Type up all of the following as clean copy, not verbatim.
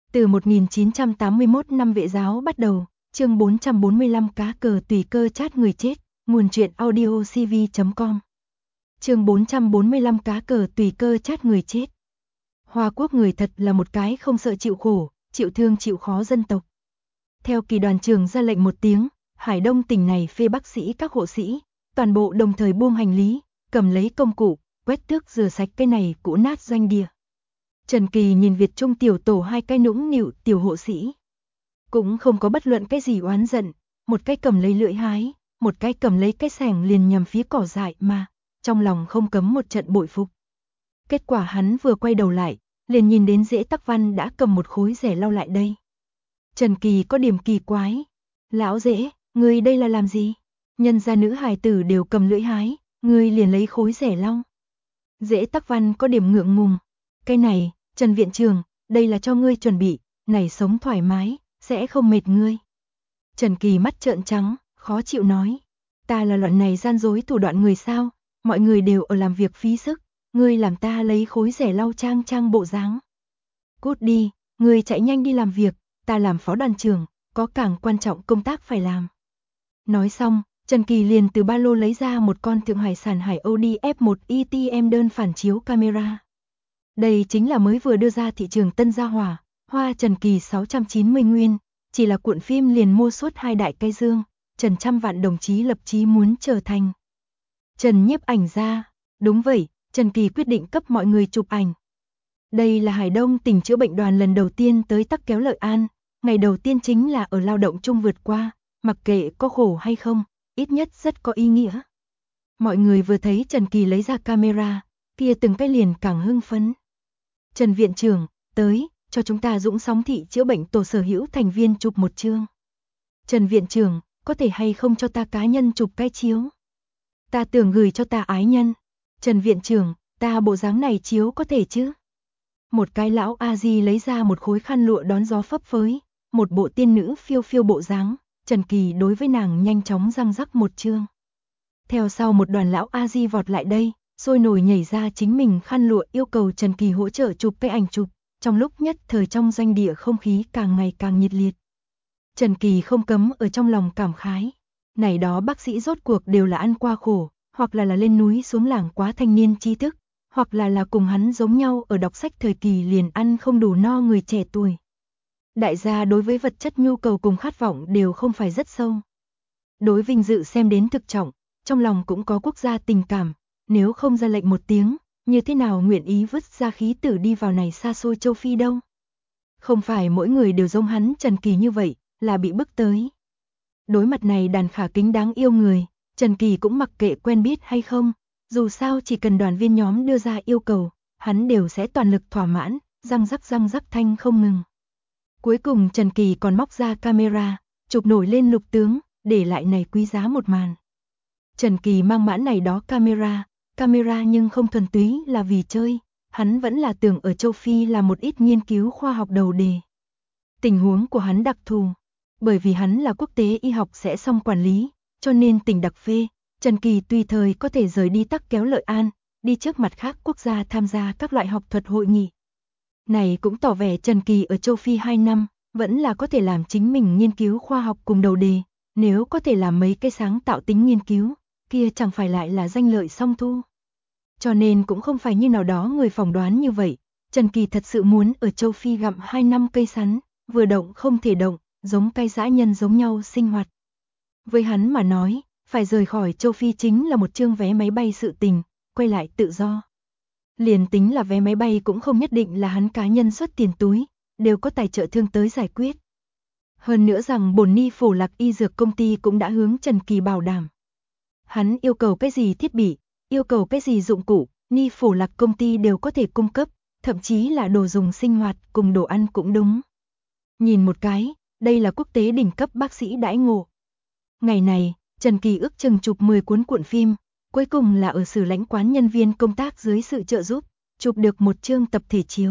Từ 1981 năm Vệ giáo bắt đầu, chương 445 cá cờ tùy cơ chát người chết, nguồn truyện audio cv.com. Chương 445 cá cờ tùy cơ chát người chết. Hoa Quốc người thật là một cái không sợ chịu khổ, chịu thương chịu khó dân tộc. Theo kỳ đoàn trưởng ra lệnh một tiếng, Hải Đông tỉnh này phê bác sĩ các hộ sĩ, toàn bộ đồng thời buông hành lý, cầm lấy công cụ, quét tước rửa sạch cái này cũ nát doanh địa. Trần Kỳ nhìn Việt Trung tiểu tổ hai cái nũng nịu tiểu hộ sĩ. Cũng không có bất luận cái gì oán giận, một cái cầm lấy lưỡi hái, một cái cầm lấy cái xẻng liền nhằm phía cỏ dại mà, trong lòng không cấm một trận bội phục. Kết quả hắn vừa quay đầu lại, liền nhìn đến Dễ Tắc Văn đã cầm một khối rẻ lau lại đây. Trần Kỳ có điểm kỳ quái. Lão Dễ, ngươi đây là làm gì? Nhân gia nữ hài tử đều cầm lưỡi hái, ngươi liền lấy khối rẻ lau. Dễ Tắc Văn có điểm ngượng ngùng. Cái này, Trần viện trưởng, đây là cho ngươi chuẩn bị, này sống thoải mái, sẽ không mệt ngươi. Trần Kỳ mắt trợn trắng, khó chịu nói. Ta là loại này gian dối thủ đoạn người sao, mọi người đều ở làm việc phí sức, ngươi làm ta lấy khối rẻ lau trang bộ dáng. Cút đi, ngươi chạy nhanh đi làm việc, ta làm phó đoàn trưởng, có càng quan trọng công tác phải làm. Nói xong, Trần Kỳ liền từ ba lô lấy ra một con Thượng Hải sản Hải Audi F1 ETM đơn phản chiếu camera. Đây chính là mới vừa đưa ra thị trường tân gia hỏa, hoa Trần Kỳ 690 nguyên, chỉ là cuộn phim liền mua suốt 2 đại cây dương, Trần trăm vạn đồng chí lập chí muốn trở thành Trần nhiếp ảnh gia. Đúng vậy, Trần Kỳ quyết định cấp mọi người chụp ảnh. Đây là Hải Đông tỉnh chữa bệnh đoàn lần đầu tiên tới Tắc Kéo Lợi An, ngày đầu tiên chính là ở lao động chung vượt qua, mặc kệ có khổ hay không, ít nhất rất có ý nghĩa. Mọi người vừa thấy Trần Kỳ lấy ra camera, kia từng cái liền càng hưng phấn. Trần viện trưởng, tới, cho chúng ta Dũng Sóng thị chữa bệnh tổ sở hữu thành viên chụp một chương. Trần viện trưởng, có thể hay không cho ta cá nhân chụp cái chiếu? Ta tưởng gửi cho ta ái nhân. Trần viện trưởng, ta bộ dáng này chiếu có thể chứ? Một cái lão A-di lấy ra một khối khăn lụa đón gió phấp phới, một bộ tiên nữ phiêu phiêu bộ dáng, Trần Kỳ đối với nàng nhanh chóng răng rắc một chương. Theo sau một đoàn lão A-di vọt lại đây, sôi nổi nhảy ra chính mình khăn lụa yêu cầu Trần Kỳ hỗ trợ chụp cái ảnh chụp, trong lúc nhất thời trong doanh địa không khí càng ngày càng nhiệt liệt. Trần Kỳ không cấm ở trong lòng cảm khái, này đó bác sĩ rốt cuộc đều là ăn qua khổ, hoặc là lên núi xuống làng quá thanh niên tri thức, hoặc là cùng hắn giống nhau ở đọc sách thời kỳ liền ăn không đủ no người trẻ tuổi. Đại gia đối với vật chất nhu cầu cùng khát vọng đều không phải rất sâu. Đối vinh dự xem đến thực trọng, trong lòng cũng có quốc gia tình cảm, nếu không ra lệnh một tiếng, như thế nào nguyện ý vứt ra khí tử đi vào này xa xôi châu Phi đâu. Không phải mỗi người đều giống hắn Trần Kỳ như vậy, là bị bức tới. Đối mặt này đàn khả kính đáng yêu người, Trần Kỳ cũng mặc kệ quen biết hay không, dù sao chỉ cần đoàn viên nhóm đưa ra yêu cầu, hắn đều sẽ toàn lực thỏa mãn, răng rắc thanh không ngừng. Cuối cùng Trần Kỳ còn móc ra camera, chụp nổi lên lục tướng, để lại này quý giá một màn. Trần Kỳ mang mãn này đó camera nhưng không thuần túy là vì chơi, hắn vẫn là tưởng ở châu Phi làm một ít nghiên cứu khoa học đầu đề. Tình huống của hắn đặc thù, bởi vì hắn là quốc tế y học sẽ xong quản lý, cho nên tỉnh đặc phê, Trần Kỳ tùy thời có thể rời đi Tắc Kéo Lợi An, đi trước mặt khác quốc gia tham gia các loại học thuật hội nghị. Này cũng tỏ vẻ Trần Kỳ ở châu Phi 2 năm, vẫn là có thể làm chính mình nghiên cứu khoa học cùng đầu đề, nếu có thể làm mấy cái sáng tạo tính nghiên cứu, kia chẳng phải lại là danh lợi song thu. Cho nên cũng không phải như nào đó người phỏng đoán như vậy, Trần Kỳ thật sự muốn ở châu Phi gặm 2 năm cây sắn, vừa động không thể động, giống cây dã nhân giống nhau sinh hoạt. Với hắn mà nói, phải rời khỏi châu Phi chính là một chương vé máy bay sự tình, quay lại tự do. Liền tính là vé máy bay cũng không nhất định là hắn cá nhân xuất tiền túi, đều có tài trợ thương tới giải quyết. Hơn nữa rằng bổn Ni Phổ Lạc y dược công ty cũng đã hướng Trần Kỳ bảo đảm. Hắn yêu cầu cái gì thiết bị, yêu cầu cái gì dụng cụ, Ni Phổ Lạc công ty đều có thể cung cấp, thậm chí là đồ dùng sinh hoạt cùng đồ ăn cũng đúng. Nhìn một cái, đây là quốc tế đỉnh cấp bác sĩ đãi ngộ. Ngày này, Trần Kỳ ước chừng chụp 10 cuộn phim, cuối cùng là ở Sử Lãnh quán nhân viên công tác dưới sự trợ giúp, chụp được một chương tập thể chiếu.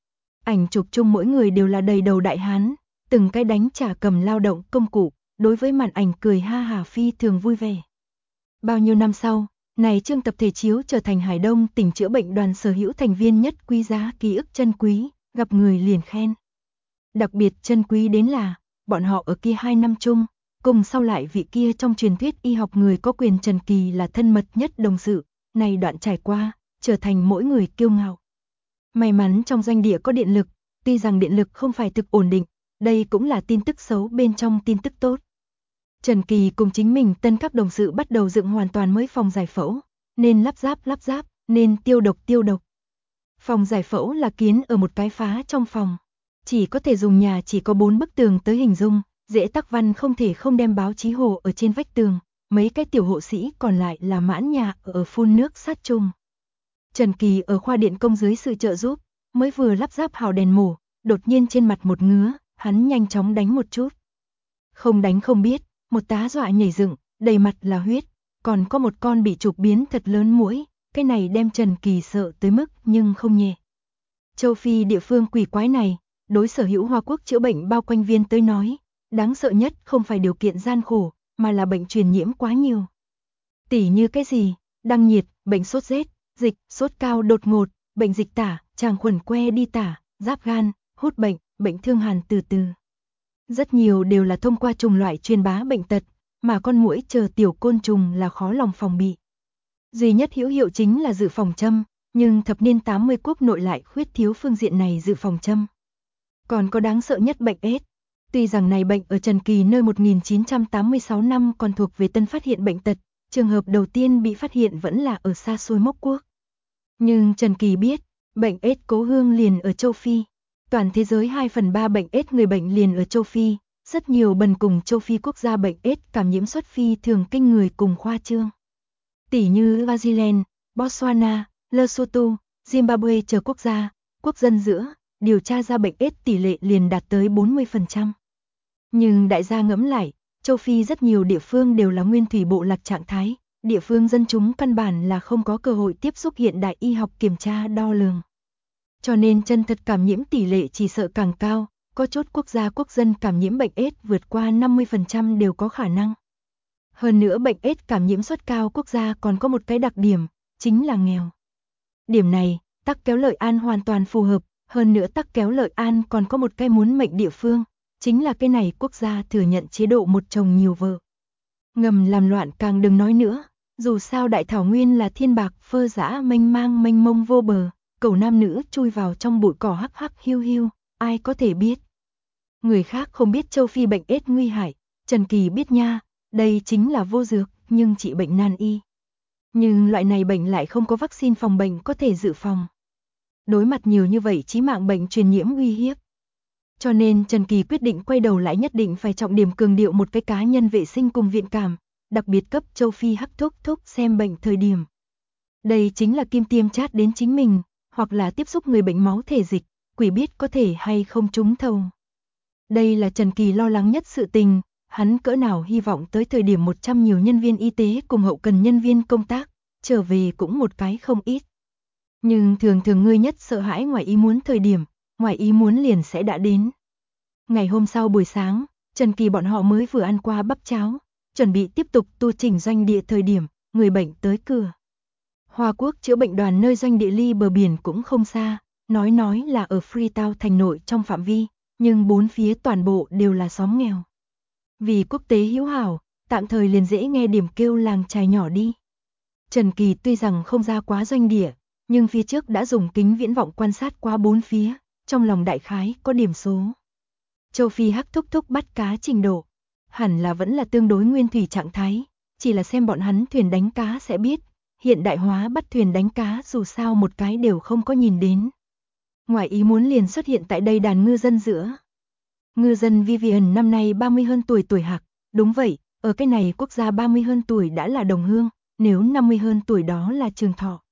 Ảnh chụp chung mỗi người đều là đầy đầu đại hán, từng cái đánh trả cầm lao động công cụ, đối với màn ảnh cười ha hả phi thường vui vẻ. Bao nhiêu năm sau, này chương tập thể chiếu trở thành Hải Đông tỉnh chữa bệnh đoàn sở hữu thành viên nhất quý giá ký ức chân quý, gặp người liền khen. Đặc biệt chân quý đến là, bọn họ ở kia 2 năm chung, cùng sau lại vị kia trong truyền thuyết y học người có quyền Trần Kỳ là thân mật nhất đồng sự, này đoạn trải qua, trở thành mỗi người kiêu ngạo. May mắn trong doanh địa có điện lực, tuy rằng điện lực không phải thực ổn định, đây cũng là tin tức xấu bên trong tin tức tốt. Trần Kỳ cùng chính mình tân các đồng sự bắt đầu dựng hoàn toàn mới phòng giải phẫu, nên lắp ráp, nên tiêu độc. Phòng giải phẫu là kiến ở một cái phá trong phòng. Chỉ có thể dùng nhà chỉ có 4 bức tường tới hình dung, dễ tắc văn không thể không đem báo chí hồ ở trên vách tường, mấy cái tiểu hộ sĩ còn lại là mãn nhà ở phun nước sát trùng. Trần Kỳ ở khoa điện công dưới sự trợ giúp, mới vừa lắp ráp hào đèn mổ, đột nhiên trên mặt một ngứa, hắn nhanh chóng đánh một chút. Không đánh không biết, một tá dọa nhảy dựng, đầy mặt là huyết, còn có một con bị trục biến thật lớn muỗi, cái này đem Trần Kỳ sợ tới mức nhưng không nhẹ. Châu Phi địa phương quỷ quái này, đối sở hữu Hoa Quốc chữa bệnh bao quanh viên tới nói, đáng sợ nhất không phải điều kiện gian khổ, mà là bệnh truyền nhiễm quá nhiều. Tỉ như cái gì, đăng nhiệt, bệnh sốt rét, dịch, sốt cao đột ngột, bệnh dịch tả, tràng khuẩn que đi tả, giáp gan, hút bệnh, bệnh thương hàn từ từ. Rất nhiều đều là thông qua trùng loại truyền bá bệnh tật, mà con muỗi chờ tiểu côn trùng là khó lòng phòng bị. Duy nhất hữu hiệu chính là dự phòng châm, nhưng thập niên 80 quốc nội lại khuyết thiếu phương diện này dự phòng châm. Còn có đáng sợ nhất bệnh AIDS. Tuy rằng này bệnh ở Trần Kỳ nơi 1986 năm còn thuộc về tân phát hiện bệnh tật, trường hợp đầu tiên bị phát hiện vẫn là ở xa xôi Mốc Quốc. Nhưng Trần Kỳ biết, bệnh AIDS cố hương liền ở châu Phi. Toàn thế giới 2/3 bệnh AIDS người bệnh liền ở châu Phi, rất nhiều bần cùng châu Phi quốc gia bệnh AIDS cảm nhiễm xuất phi thường kinh người cùng khoa trương. Tỷ như Swaziland, Botswana, Lesotho, Zimbabwe chờ quốc dân giữa, điều tra ra bệnh AIDS tỷ lệ liền đạt tới 40%. Nhưng đại gia ngẫm lại, châu Phi rất nhiều địa phương đều là nguyên thủy bộ lạc trạng thái, địa phương dân chúng căn bản là không có cơ hội tiếp xúc hiện đại y học kiểm tra đo lường. Cho nên chân thật cảm nhiễm tỷ lệ chỉ sợ càng cao, có chốt quốc dân cảm nhiễm bệnh AIDS vượt qua 50% đều có khả năng. Hơn nữa bệnh AIDS cảm nhiễm suất cao quốc gia còn có một cái đặc điểm, chính là nghèo. Điểm này, Tắc Kéo Lợi An hoàn toàn phù hợp, hơn nữa Tắc Kéo Lợi An còn có một cái muốn mệnh địa phương, chính là cái này quốc gia thừa nhận chế độ một chồng nhiều vợ. Ngầm làm loạn càng đừng nói nữa, dù sao đại thảo nguyên là thiên bạc phơ dã mênh mông vô bờ, cầu nam nữ chui vào trong bụi cỏ hắc hắc hiu hiu, ai có thể biết. Người khác không biết châu Phi bệnh AIDS nguy hại, Trần Kỳ biết nha, đây chính là vô dược, nhưng trị bệnh nan y. Nhưng loại này bệnh lại không có vaccine phòng bệnh có thể dự phòng. Đối mặt nhiều như vậy chí mạng bệnh truyền nhiễm uy hiếp. Cho nên Trần Kỳ quyết định quay đầu lại nhất định phải trọng điểm cường điệu một cái cá nhân vệ sinh cùng viện cảm, đặc biệt cấp châu Phi hắc thuốc xem bệnh thời điểm. Đây chính là kim tiêm chát đến chính mình, hoặc là tiếp xúc người bệnh máu thể dịch, quỷ biết có thể hay không trúng thầu. Đây là Trần Kỳ lo lắng nhất sự tình, hắn cỡ nào hy vọng tới thời điểm 100 nhiều nhân viên y tế cùng hậu cần nhân viên công tác, trở về cũng một cái không ít. Nhưng thường ngươi nhất sợ hãi ngoài ý muốn thời điểm, ngoài ý muốn liền sẽ đã đến. Ngày hôm sau buổi sáng, Trần Kỳ bọn họ mới vừa ăn qua bắp cháo, chuẩn bị tiếp tục tu chỉnh doanh địa thời điểm, người bệnh tới cửa. Hoa Quốc chữa bệnh đoàn nơi doanh địa ly bờ biển cũng không xa, nói là ở Freetown thành nội trong phạm vi, nhưng bốn phía toàn bộ đều là xóm nghèo. Vì quốc tế hữu hảo, tạm thời liền dễ nghe điểm kêu làng trài nhỏ đi. Trần Kỳ tuy rằng không ra quá doanh địa, nhưng phía trước đã dùng kính viễn vọng quan sát qua bốn phía, trong lòng đại khái có điểm số. Châu Phi hắc thúc bắt cá trình độ, hẳn là vẫn là tương đối nguyên thủy trạng thái, chỉ là xem bọn hắn thuyền đánh cá sẽ biết, hiện đại hóa bắt thuyền đánh cá dù sao một cái đều không có nhìn đến. Ngoài ý muốn liền xuất hiện tại đây đàn ngư dân giữa. Ngư dân Vivian năm nay 30 hơn tuổi hạc, đúng vậy, ở cái này quốc gia 30 hơn tuổi đã là đồng hương, nếu 50 hơn tuổi đó là trường thọ.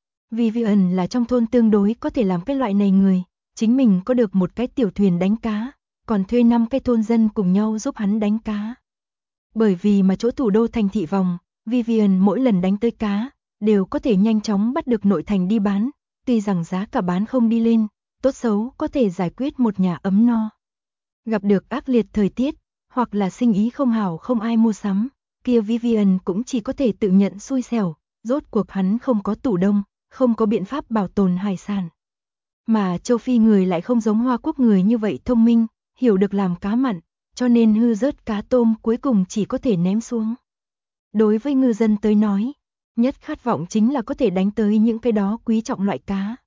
Vivian là trong thôn tương đối có thể làm cái loại này người, chính mình có được một cái tiểu thuyền đánh cá, còn thuê 5 cái thôn dân cùng nhau giúp hắn đánh cá. Bởi vì mà chỗ thủ đô thành thị vòng, Vivian mỗi lần đánh tới cá, đều có thể nhanh chóng bắt được nội thành đi bán, tuy rằng giá cả bán không đi lên, tốt xấu có thể giải quyết một nhà ấm no. Gặp được ác liệt thời tiết, hoặc là sinh ý không hảo không ai mua sắm, kia Vivian cũng chỉ có thể tự nhận xui xẻo, rốt cuộc hắn không có tủ đông, không có biện pháp bảo tồn hải sản. Mà châu Phi người lại không giống Hoa Quốc người như vậy thông minh, hiểu được làm cá mặn, cho nên hư rớt cá tôm cuối cùng chỉ có thể ném xuống. Đối với ngư dân tới nói, nhất khát vọng chính là có thể đánh tới những cái đó quý trọng loại cá.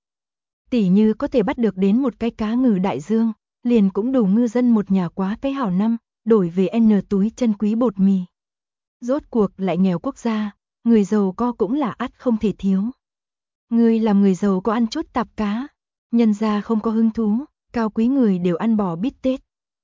Tỉ như có thể bắt được đến một cái cá ngừ đại dương, liền cũng đủ ngư dân một nhà quá cái hảo năm, đổi về N túi chân quý bột mì. Rốt cuộc lại nghèo quốc gia, người giàu có cũng là ắt không thể thiếu. Người làm người giàu có ăn chút tạp cá, nhân ra không có hứng thú, cao quý người đều ăn bò bít tết.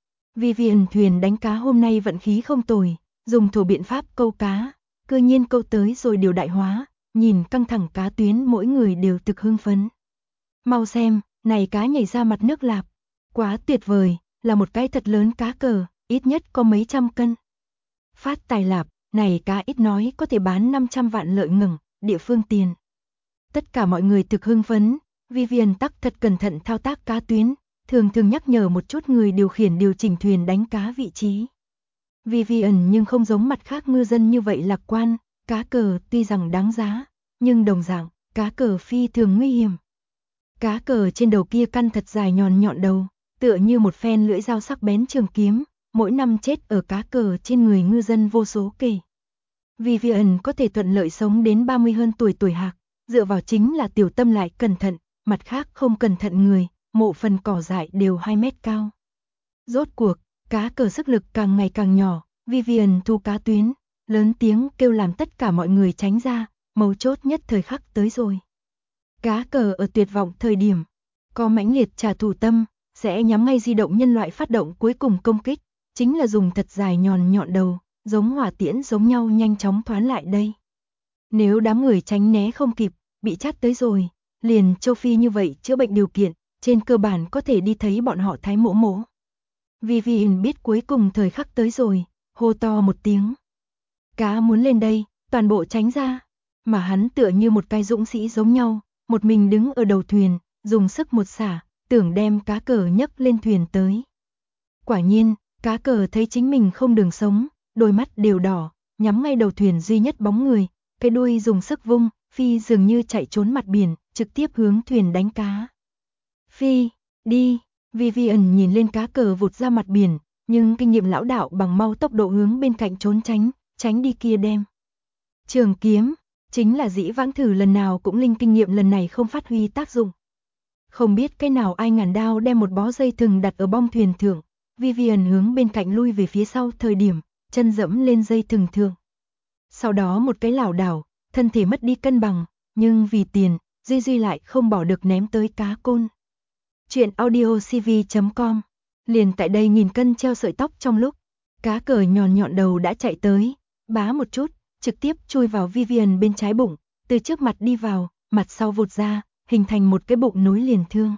Vivian thuyền đánh cá hôm nay vận khí không tồi, dùng thổ biện pháp câu cá, cơ nhiên câu tới rồi điều đại hóa, nhìn căng thẳng cá tuyến mỗi người đều thực hưng phấn. Mau xem, này cá nhảy ra mặt nước lạp, quá tuyệt vời, là một cái thật lớn cá cờ, ít nhất có mấy trăm cân. Phát tài lạp, này cá ít nói có thể bán 500 vạn lợi ngừng, địa phương tiền. Tất cả mọi người thực hưng phấn, Vivian tắc thật cẩn thận thao tác cá tuyến, thường nhắc nhở một chút người điều khiển điều chỉnh thuyền đánh cá vị trí. Vivian nhưng không giống mặt khác ngư dân như vậy lạc quan, cá cờ tuy rằng đáng giá, nhưng đồng dạng, cá cờ phi thường nguy hiểm. Cá cờ trên đầu kia căn thật dài nhọn nhọn đầu, tựa như một phen lưỡi dao sắc bén trường kiếm, mỗi năm chết ở cá cờ trên người ngư dân vô số kể. Vivian có thể thuận lợi sống đến 30 hơn tuổi hạc, dựa vào chính là tiểu tâm lại cẩn thận, mặt khác không cẩn thận người, mộ phần cỏ dại đều 2 mét cao. Rốt cuộc, cá cờ sức lực càng ngày càng nhỏ, Vivian thu cá tuyến, lớn tiếng kêu làm tất cả mọi người tránh ra, mấu chốt nhất thời khắc tới rồi. Cá cờ ở tuyệt vọng thời điểm, có mãnh liệt trả thù tâm, sẽ nhắm ngay di động nhân loại phát động cuối cùng công kích, chính là dùng thật dài nhọn nhọn đầu, giống hỏa tiễn giống nhau nhanh chóng thoán lại đây. Nếu đám người tránh né không kịp, bị chát tới rồi, liền châu Phi như vậy chữa bệnh điều kiện, trên cơ bản có thể đi thấy bọn họ thái mỗ mỗ. Vivian biết cuối cùng thời khắc tới rồi, hô to một tiếng. Cá muốn lên đây, toàn bộ tránh ra, mà hắn tựa như một cái dũng sĩ giống nhau, một mình đứng ở đầu thuyền, dùng sức một xả, tưởng đem cá cờ nhấc lên thuyền tới. Quả nhiên, cá cờ thấy chính mình không đường sống, đôi mắt đều đỏ, nhắm ngay đầu thuyền duy nhất bóng người, cái đuôi dùng sức vung, phi dường như chạy trốn mặt biển, trực tiếp hướng thuyền đánh cá. Phi, đi, Vivian nhìn lên cá cờ vụt ra mặt biển, nhưng kinh nghiệm lão đạo bằng mau tốc độ hướng bên cạnh trốn tránh đi kia đem. Trường kiếm, chính là dĩ vãng thử lần nào cũng linh kinh nghiệm lần này không phát huy tác dụng. Không biết cái nào ai ngàn đao đem một bó dây thừng đặt ở bong thuyền thượng, Vivian hướng bên cạnh lui về phía sau thời điểm, chân dẫm lên dây thừng thượng. Sau đó một cái lảo đảo, thân thể mất đi cân bằng, nhưng vì tiền, Duy lại không bỏ được ném tới cá côn. Chuyện audiocv.com. Liền tại đây 1000 cân treo sợi tóc trong lúc, cá cờ nhọn đầu đã chạy tới, bá một chút, trực tiếp chui vào Vivian bên trái bụng, từ trước mặt đi vào, mặt sau vụt ra, hình thành một cái bụng nối liền thương.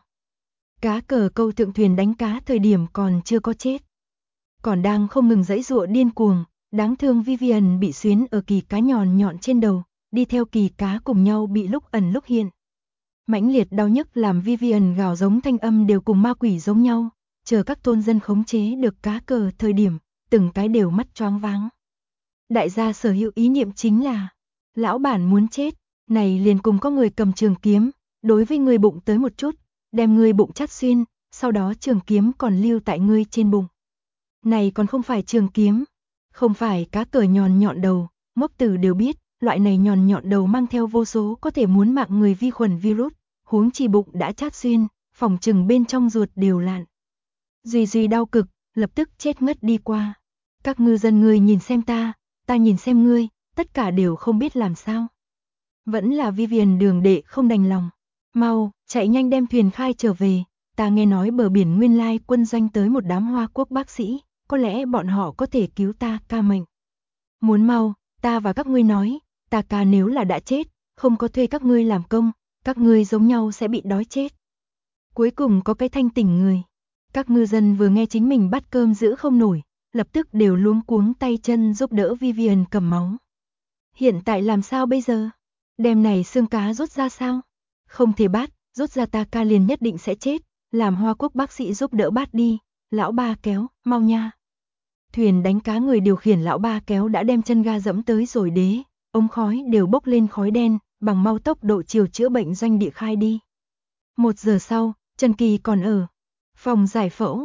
Cá cờ câu thượng thuyền đánh cá thời điểm còn chưa có chết, còn đang không ngừng giãy giụa điên cuồng, đáng thương Vivian bị xuyến ở kỳ cá nhọn trên đầu, đi theo kỳ cá cùng nhau bị lúc ẩn lúc hiện. Mãnh liệt đau nhức làm Vivian gào giống thanh âm đều cùng ma quỷ giống nhau, chờ các thôn dân khống chế được cá cờ thời điểm, từng cái đều mắt choáng váng. Đại gia sở hữu ý niệm chính là, lão bản muốn chết, này liền cùng có người cầm trường kiếm, đối với người bụng tới một chút, đem người bụng chát xuyên, sau đó trường kiếm còn lưu tại người trên bụng. Này còn không phải trường kiếm, không phải cá cờ nhọn đầu, ngốc tử đều biết, loại này nhọn đầu mang theo vô số có thể muốn mạng người vi khuẩn virus, huống chi bụng đã chát xuyên, phòng chừng bên trong ruột đều lạn. Duy đau cực, lập tức chết ngất đi qua. Các ngư dân người nhìn xem ta nhìn xem ngươi, tất cả đều không biết làm sao. Vẫn là Vivian đường đệ không đành lòng. Mau, chạy nhanh đem thuyền khai trở về, ta nghe nói bờ biển nguyên lai quân doanh tới một đám Hoa Quốc bác sĩ, có lẽ bọn họ có thể cứu ta ca mệnh. Muốn mau, ta và các ngươi nói, ta ca nếu là đã chết, không có thuê các ngươi làm công, các ngươi giống nhau sẽ bị đói chết. Cuối cùng có cái thanh tỉnh người. Các ngư dân vừa nghe chính mình bắt cơm giữ không nổi, lập tức đều luống cuống tay chân giúp đỡ Vivian cầm máu. Hiện tại làm sao bây giờ? Đem này xương cá rút ra sao? Không thể bắt, rút ra ta ca liền nhất định sẽ chết, làm Hoa Quốc bác sĩ giúp đỡ bắt đi, lão ba kéo, mau nha. Thuyền đánh cá người điều khiển lão ba kéo đã đem chân ga dẫm tới rồi đế, ống khói đều bốc lên khói đen, bằng mau tốc độ chiều chữa bệnh doanh địa khai đi. 1 giờ sau, Trần Kỳ còn ở phòng giải phẫu,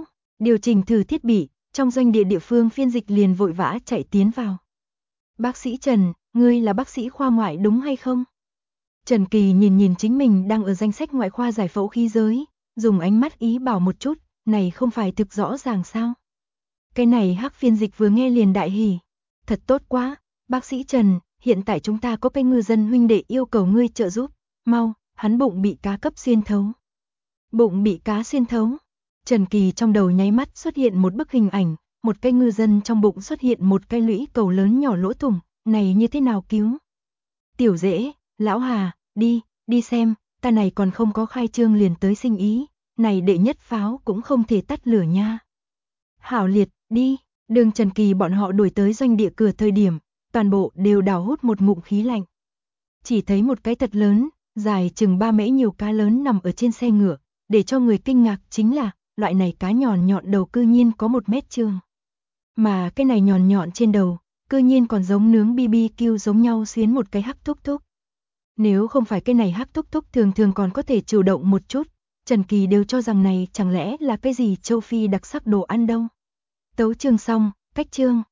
Điều chỉnh thử thiết bị, trong doanh địa địa phương phiên dịch liền vội vã chạy tiến vào. Bác sĩ Trần, ngươi là bác sĩ khoa ngoại đúng hay không? Trần Kỳ nhìn chính mình đang ở danh sách ngoại khoa giải phẫu khí giới, dùng ánh mắt ý bảo một chút, này không phải thực rõ ràng sao? Cái này Hắc phiên dịch vừa nghe liền đại hỉ. Thật tốt quá, bác sĩ Trần, hiện tại chúng ta có cái ngư dân huynh đệ yêu cầu ngươi trợ giúp, mau, hắn bụng bị cá cấp xuyên thấu. Bụng bị cá xuyên thấu. Trần Kỳ trong đầu nháy mắt xuất hiện một bức hình ảnh, một cái ngư dân trong bụng xuất hiện một cái lũy cầu lớn nhỏ lỗ thủng, này như thế nào cứu? Tiểu Dễ, lão Hà, đi xem, ta này còn không có khai trương liền tới sinh ý, này đệ nhất pháo cũng không thể tắt lửa nha. Hảo liệt, đi, đường Trần Kỳ bọn họ đuổi tới doanh địa cửa thời điểm, toàn bộ đều đào hút một ngụm khí lạnh. Chỉ thấy một cái thật lớn, dài chừng 3 mễ nhiều cá lớn nằm ở trên xe ngựa, để cho người kinh ngạc chính là, loại này cá nhọn nhọn đầu cư nhiên có 1 mét trường. Mà cái này nhọn nhọn trên đầu, cư nhiên còn giống nướng BBQ giống nhau xuyến một cái hắc thúc thúc. Nếu không phải cái này hắc thúc thúc thường còn có thể chủ động một chút, Trần Kỳ đều cho rằng này chẳng lẽ là cái gì châu Phi đặc sắc đồ ăn đâu. Tấu chương xong, cách chương.